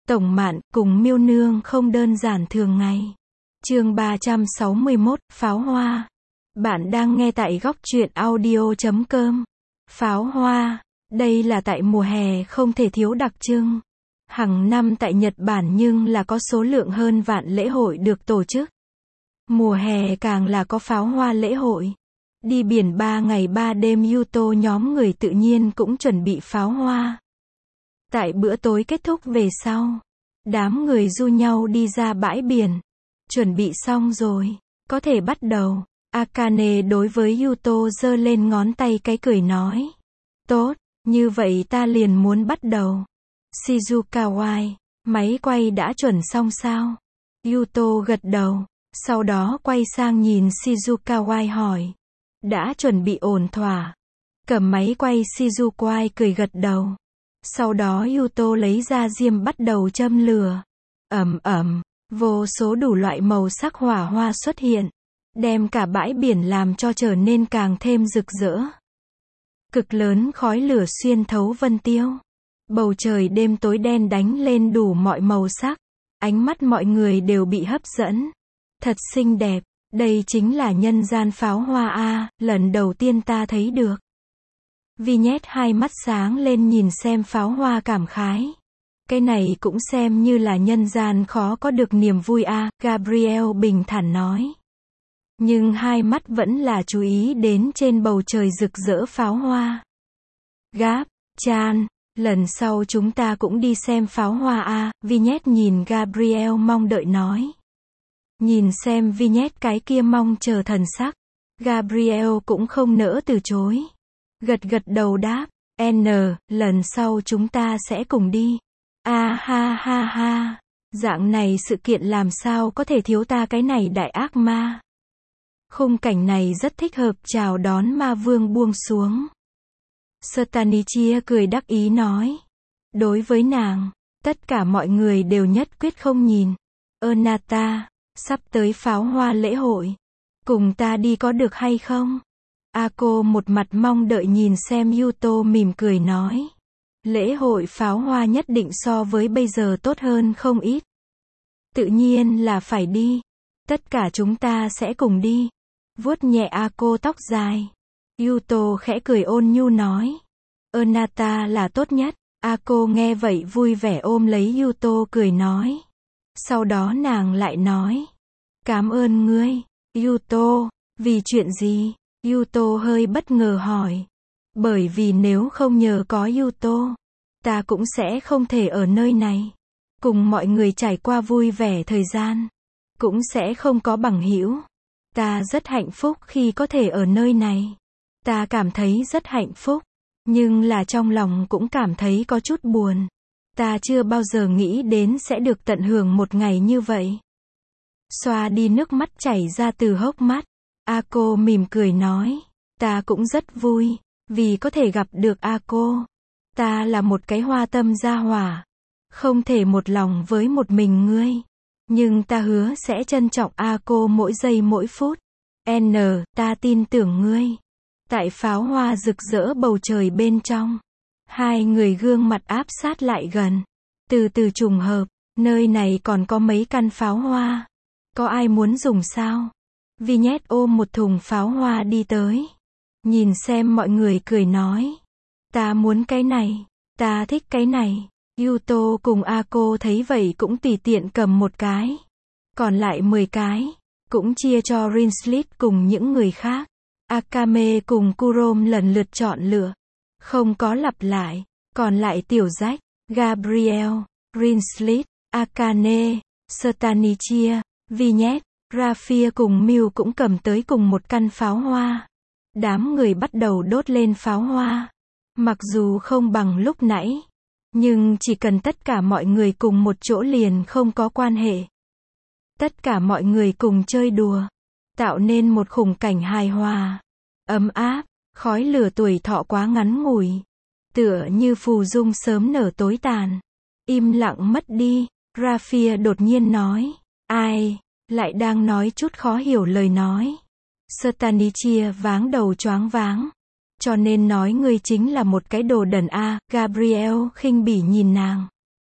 Tổng Mạn cùng Miêu Nương không đơn giản thường ngày. Chương 361, Pháo Hoa. Bạn đang nghe tại góc truyện audio.com. Pháo Hoa. Đây là tại mùa hè không thể thiếu đặc trưng. Hàng năm tại Nhật Bản nhưng là có số lượng hơn vạn lễ hội được tổ chức. Mùa hè càng là có pháo hoa lễ hội. Đi biển 3 ngày 3 đêm Yuto nhóm người tự nhiên cũng chuẩn bị pháo hoa. Tại bữa tối kết thúc về sau, đám người du nhau đi ra bãi biển. Chuẩn bị xong rồi, có thể bắt đầu. Akane đối với Yuto giơ lên ngón tay cái cười nói. Tốt, như vậy ta liền muốn bắt đầu. Shizukawai, máy quay đã chuẩn xong sao? Yuto gật đầu, sau đó quay sang nhìn Shizukawai hỏi. Đã chuẩn bị ổn thỏa. Cầm máy quay Shizukawai cười gật đầu. Sau đó Yuto lấy ra diêm bắt đầu châm lửa. Vô số đủ loại màu sắc hỏa hoa xuất hiện, đem cả bãi biển làm cho trở nên càng thêm rực rỡ. Cực lớn khói lửa xuyên thấu vân tiêu. Bầu trời đêm tối đen đánh lên đủ mọi màu sắc. Ánh mắt mọi người đều bị hấp dẫn. Thật xinh đẹp, đây chính là nhân gian pháo hoa a, lần đầu tiên ta thấy được. Vignette hai mắt sáng lên nhìn xem pháo hoa cảm khái. Cái này cũng xem như là nhân gian khó có được niềm vui a, Gabriel bình thản nói. Nhưng hai mắt vẫn là chú ý đến trên bầu trời rực rỡ pháo hoa. Chan, lần sau chúng ta cũng đi xem pháo hoa a, Vignette nhìn Gabriel mong đợi nói. Nhìn xem Vignette cái kia mong chờ thần sắc, Gabriel cũng không nỡ từ chối. Gật đầu đáp, lần sau chúng ta sẽ cùng đi. Ha. Dạng này sự kiện làm sao có thể thiếu ta cái này đại ác ma. Khung cảnh này rất thích hợp chào đón ma vương buông xuống. Stanichia cười đắc ý nói. Đối với nàng, tất cả mọi người đều nhất quyết không nhìn. Nata, sắp tới pháo hoa lễ hội. Cùng ta đi có được hay không? Ako một mặt mong đợi nhìn xem Yuto mỉm cười nói. Lễ hội pháo hoa nhất định so với bây giờ tốt hơn không ít. Tự nhiên là phải đi. Tất cả chúng ta sẽ cùng đi. Vuốt nhẹ Ako tóc dài. Yuto khẽ cười ôn nhu nói. Nata là tốt nhất. Ako nghe vậy vui vẻ ôm lấy Yuto cười nói. Sau đó nàng lại nói. Cảm ơn ngươi, Yuto. Vì chuyện gì? Yuto hơi bất ngờ hỏi. Bởi vì nếu không nhờ có Yuto, ta cũng sẽ không thể ở nơi này. Cùng mọi người trải qua vui vẻ thời gian. Cũng sẽ không có bằng hữu. Ta rất hạnh phúc khi có thể ở nơi này. Ta cảm thấy rất hạnh phúc. Nhưng là trong lòng cũng cảm thấy có chút buồn. Ta chưa bao giờ nghĩ đến sẽ được tận hưởng một ngày như vậy. Xoa đi nước mắt chảy ra từ hốc mắt. Ako mỉm cười nói. Ta cũng rất vui, vì có thể gặp được Ako. Ta là một cái hoa tâm gia hỏa. Không thể một lòng với một mình ngươi. Nhưng ta hứa sẽ trân trọng Ako mỗi giây mỗi phút. Ta tin tưởng ngươi. Tại pháo hoa rực rỡ bầu trời bên trong. Hai người gương mặt áp sát lại gần. Từ từ trùng hợp, nơi này còn có mấy căn pháo hoa. Có ai muốn dùng sao? Vignette ôm một thùng pháo hoa đi tới. Nhìn xem mọi người cười nói. Ta muốn cái này. Ta thích cái này. Yuto cùng Ako thấy vậy cũng tùy tiện cầm một cái. Còn lại 10 cái. Cũng chia cho Rinslit cùng những người khác. Akame cùng Kurom lần lượt chọn lựa. Không có lặp lại. Còn lại tiểu rách, Gabriel, Rinslit, Akane, Stanichia, Vignette, Raphia cùng Miu cũng cầm tới cùng một căn pháo hoa. Đám người bắt đầu đốt lên pháo hoa. Mặc dù không bằng lúc nãy, nhưng chỉ cần tất cả mọi người cùng một chỗ liền không có quan hệ. Tất cả mọi người cùng chơi đùa, tạo nên một khung cảnh hài hòa, ấm áp. Khói lửa tuổi thọ quá ngắn ngủi, tựa như phù dung sớm nở tối tàn. Im lặng mất đi. Raphia đột nhiên nói. Ai? Lại đang nói chút khó hiểu lời nói. Stanichia váng đầu choáng váng. Cho nên nói ngươi chính là một cái đồ đần a, Gabriel khinh bỉ nhìn nàng.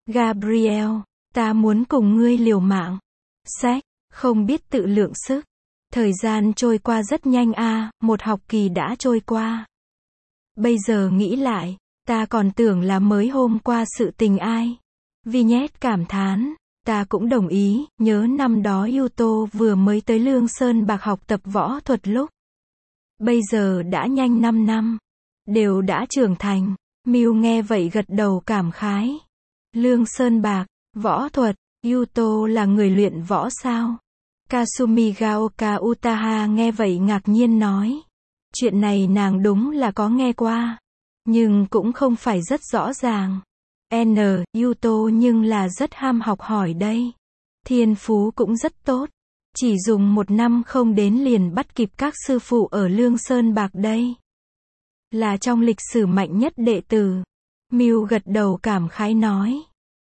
Gabriel, ta muốn cùng ngươi liều mạng. Sách, không biết tự lượng sức. Thời gian trôi qua rất nhanh một học kỳ đã trôi qua. Bây giờ nghĩ lại, ta còn tưởng là mới hôm qua sự tình ai. Vignette cảm thán, ta cũng đồng ý, nhớ năm đó Yuto vừa mới tới Lương Sơn Bạc học tập võ thuật lúc. Bây giờ đã nhanh 5 năm. Đều đã trưởng thành. Miu nghe vậy gật đầu cảm khái. Lương Sơn Bạc, võ thuật, Yuto là người luyện võ sao? Kasumi Gaoka Utaha nghe vậy ngạc nhiên nói. Chuyện này nàng đúng là có nghe qua. Nhưng cũng không phải rất rõ ràng. Yuto nhưng là rất ham học hỏi đây. Thiên phú cũng rất tốt. Chỉ dùng 1 năm không đến liền bắt kịp các sư phụ ở Lương Sơn Bạc đây. Là trong lịch sử mạnh nhất đệ tử. Miu gật đầu cảm khái nói.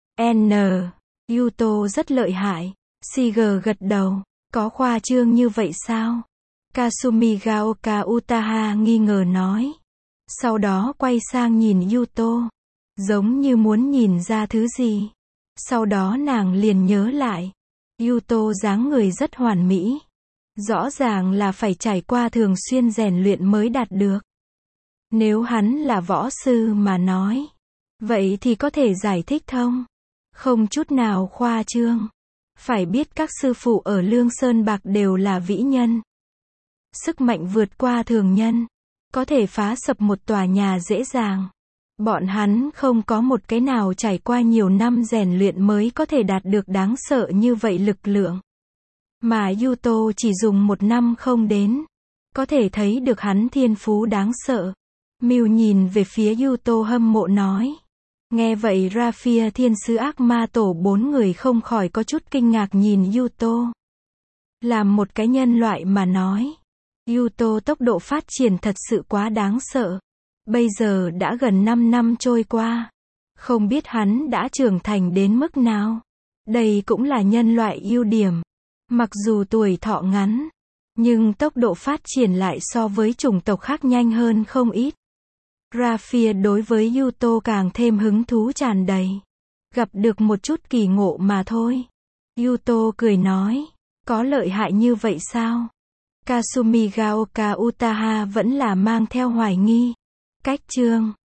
Yuto rất lợi hại. Siger gật đầu. Có khoa trương như vậy sao? Kasumi Gaoka Utaha nghi ngờ nói. Sau đó quay sang nhìn Yuto. Giống như muốn nhìn ra thứ gì. Sau đó nàng liền nhớ lại. Yuto dáng người rất hoàn mỹ. Rõ ràng là phải trải qua thường xuyên rèn luyện mới đạt được. Nếu hắn là võ sư mà nói. Vậy thì có thể giải thích thông. Không chút nào khoa trương. Phải biết các sư phụ ở Lương Sơn Bạc đều là vĩ nhân. Sức mạnh vượt qua thường nhân. Có thể phá sập một tòa nhà dễ dàng. Bọn hắn không có một cái nào trải qua nhiều năm rèn luyện mới có thể đạt được đáng sợ như vậy lực lượng. Mà Yuto chỉ dùng 1 năm không đến. Có thể thấy được hắn thiên phú đáng sợ. Miu nhìn về phía Yuto hâm mộ nói. Nghe vậy Raphia thiên sứ ác ma tổ 4 người không khỏi có chút kinh ngạc nhìn Yuto. Làm một cái nhân loại mà nói. Yuto tốc độ phát triển thật sự quá đáng sợ. Bây giờ đã gần 5 năm trôi qua. Không biết hắn đã trưởng thành đến mức nào. Đây cũng là nhân loại ưu điểm. Mặc dù tuổi thọ ngắn. Nhưng tốc độ phát triển lại so với chủng tộc khác nhanh hơn không ít. Raphia đối với Yuto càng thêm hứng thú tràn đầy. Gặp được một chút kỳ ngộ mà thôi. Yuto cười nói. Có lợi hại như vậy sao? Kasumi Gaoka Utaha vẫn là mang theo hoài nghi. Cách chương